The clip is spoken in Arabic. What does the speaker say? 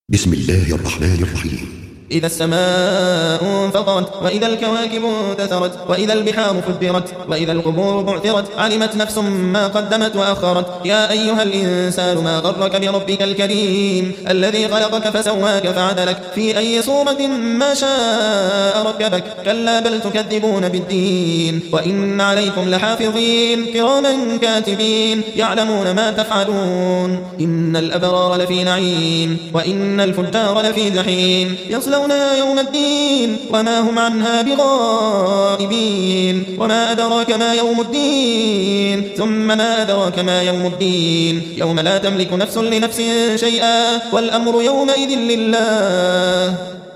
بسم الله الرحمن الرحيم. إذا السماء انفطرت وإذا الكواكب انتثرت وإذا البحار فجرت وإذا القبور بعثرت علمت نفس ما قدمت وأخرت. يا أيها الإنسان ما غرك بربك الكريم الذي خلقك فسواك فعدلك في أي صورة ما شاء ركبك. كلا بل تكذبون بالدين وإن عليكم لحافظين كراما كاتبين يعلمون ما تفعلون. إن الأبرار لفي نعيم وإن الفجار لفي جحيم يصلونها يوم الدين وما هم عنها بغائبين. وما أدراك ما يوم الدين ثم ما أدراك ما يوم الدين يوم لا تملك نفس لنفس شيئا والأمر يومئذ لله.